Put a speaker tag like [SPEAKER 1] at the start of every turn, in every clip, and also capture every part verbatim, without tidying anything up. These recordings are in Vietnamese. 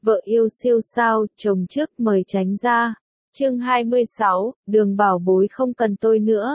[SPEAKER 1] vợ yêu siêu sao, chồng trước mời tránh ra. Chương hai mươi sáu, Đường bảo bối không cần tôi nữa.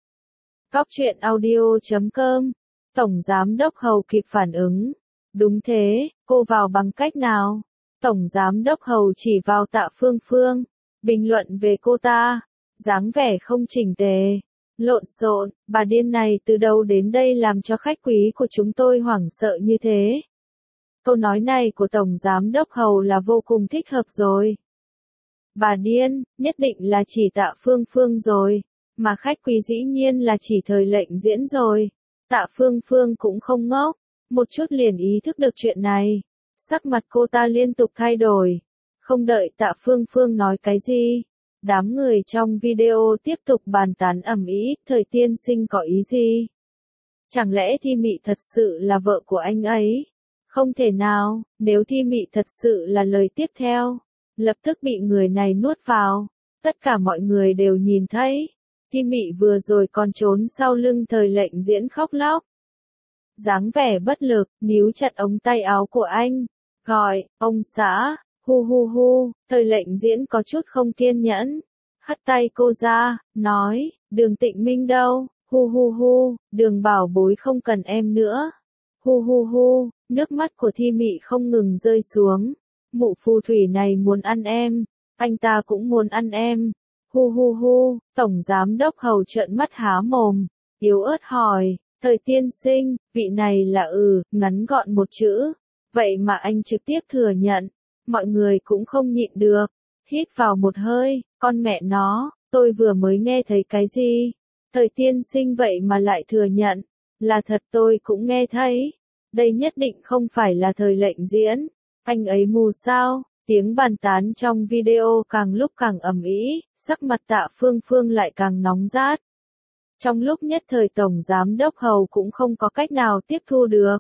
[SPEAKER 1] Cóc truyện audio chấm com. Tổng giám đốc Hầu kịp phản ứng. Đúng thế, cô vào bằng cách nào? Tổng giám đốc Hầu chỉ vào Tạ Phương Phương, bình luận về cô ta, dáng vẻ không chỉnh tề, lộn xộn, bà điên này từ đâu đến đây làm cho khách quý của chúng tôi hoảng sợ như thế. Câu nói này của Tổng giám đốc Hầu là vô cùng thích hợp rồi. Bà điên, nhất định là chỉ Tạ Phương Phương rồi, mà khách quý dĩ nhiên là chỉ Thời Lệnh Diễn rồi. Tạ Phương Phương cũng không ngốc, một chút liền ý thức được chuyện này. Sắc mặt cô ta liên tục thay đổi. Không đợi Tạ Phương Phương nói cái gì, đám người trong video tiếp tục bàn tán ầm ĩ, Thời tiên sinh có ý gì? Chẳng lẽ Thi Mị thật sự là vợ của anh ấy? Không thể nào, nếu Thi Mị thật sự là lời tiếp theo, lập tức bị người này nuốt vào. Tất cả mọi người đều nhìn thấy, Thi Mị vừa rồi còn trốn sau lưng Thời Lệnh Diễn khóc lóc. Dáng vẻ bất lực, níu chặt ống tay áo của anh, gọi, ông xã, hu hu hu, Thời Lệnh Diễn có chút không kiên nhẫn, hất tay cô ra, nói, Đường Tịnh Minh đâu, hu hu hu, Đường bảo bối không cần em nữa, hu hu hu, nước mắt của Thi Mị không ngừng rơi xuống, mụ phù thủy này muốn ăn em, anh ta cũng muốn ăn em, hu hu hu, Tổng giám đốc Hầu trợn mắt há mồm, yếu ớt hỏi, Thời tiên sinh, vị này là ừ, ngắn gọn một chữ. Vậy mà anh trực tiếp thừa nhận, mọi người cũng không nhịn được, hít vào một hơi, con mẹ nó, tôi vừa mới nghe thấy cái gì? Thời tiên sinh vậy mà lại thừa nhận, là thật tôi cũng nghe thấy, đây nhất định không phải là Thời Lệnh Diễn, anh ấy mù sao? Tiếng bàn tán trong video càng lúc càng ầm ĩ, sắc mặt Tạ Phương Phương lại càng nóng rát. Trong lúc nhất thời Tổng giám đốc Hầu cũng không có cách nào tiếp thu được.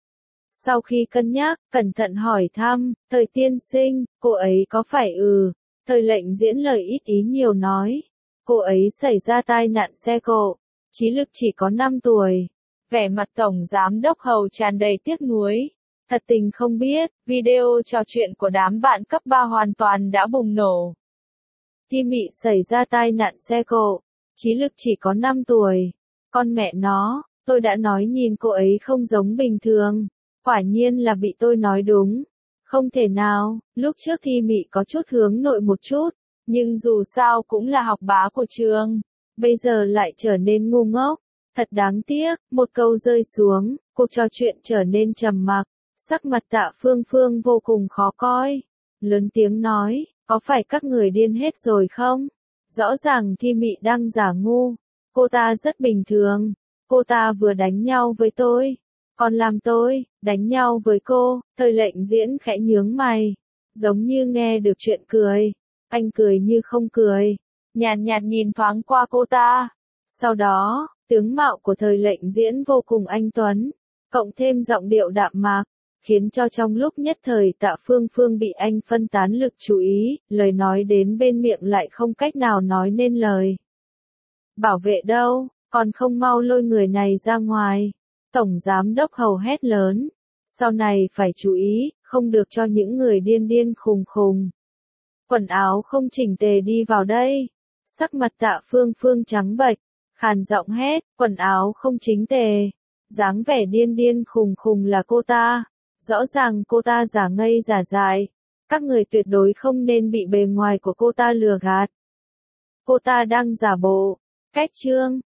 [SPEAKER 1] Sau khi cân nhắc, cẩn thận hỏi thăm, Thời tiên sinh, cô ấy có phải ừ, Thời Lệnh Diễn lời ít ý nhiều nói. Cô ấy xảy ra tai nạn xe cộ, trí lực chỉ có năm tuổi. Vẻ mặt Tổng giám đốc Hầu tràn đầy tiếc nuối. Thật tình không biết, video trò chuyện của đám bạn cấp ba hoàn toàn đã bùng nổ. Thi Mị xảy ra tai nạn xe cộ, trí lực chỉ có năm tuổi. Con mẹ nó, tôi đã nói nhìn cô ấy không giống bình thường. Quả nhiên là bị tôi nói đúng. Không thể nào, lúc trước Thi Mị có chút hướng nội một chút, nhưng dù sao cũng là học bá của trường. Bây giờ lại trở nên ngu ngốc. Thật đáng tiếc, một câu rơi xuống, cuộc trò chuyện trở nên trầm mặc. Sắc mặt Tạ Phương Phương vô cùng khó coi. Lớn tiếng nói, có phải các người điên hết rồi không? Rõ ràng Thi Mị đang giả ngu. Cô ta rất bình thường. Cô ta vừa đánh nhau với tôi, còn làm tôi đánh nhau với cô. Thời Lệnh Diễn khẽ nhướng mày, giống như nghe được chuyện cười. Anh cười như không cười, nhàn nhạt nhìn thoáng qua cô ta. Sau đó, tướng mạo của Thời Lệnh Diễn vô cùng anh tuấn, cộng thêm giọng điệu đạm mạc, khiến cho trong lúc nhất thời Tạ Phương Phương bị anh phân tán lực chú ý, lời nói đến bên miệng lại không cách nào nói nên lời. Bảo vệ đâu, còn không mau lôi người này ra ngoài. Tổng giám đốc Hầu hét lớn, sau này phải chú ý, không được cho những người điên điên khùng khùng. Quần áo không chỉnh tề đi vào đây. Sắc mặt Tạ Phương Phương trắng bệch, khàn giọng hét, quần áo không chính tề. Dáng vẻ điên điên khùng khùng là cô ta. Rõ ràng cô ta giả ngây giả dại. Các người tuyệt đối không nên bị bề ngoài của cô ta lừa gạt. Cô ta đang giả bộ. Cách chương.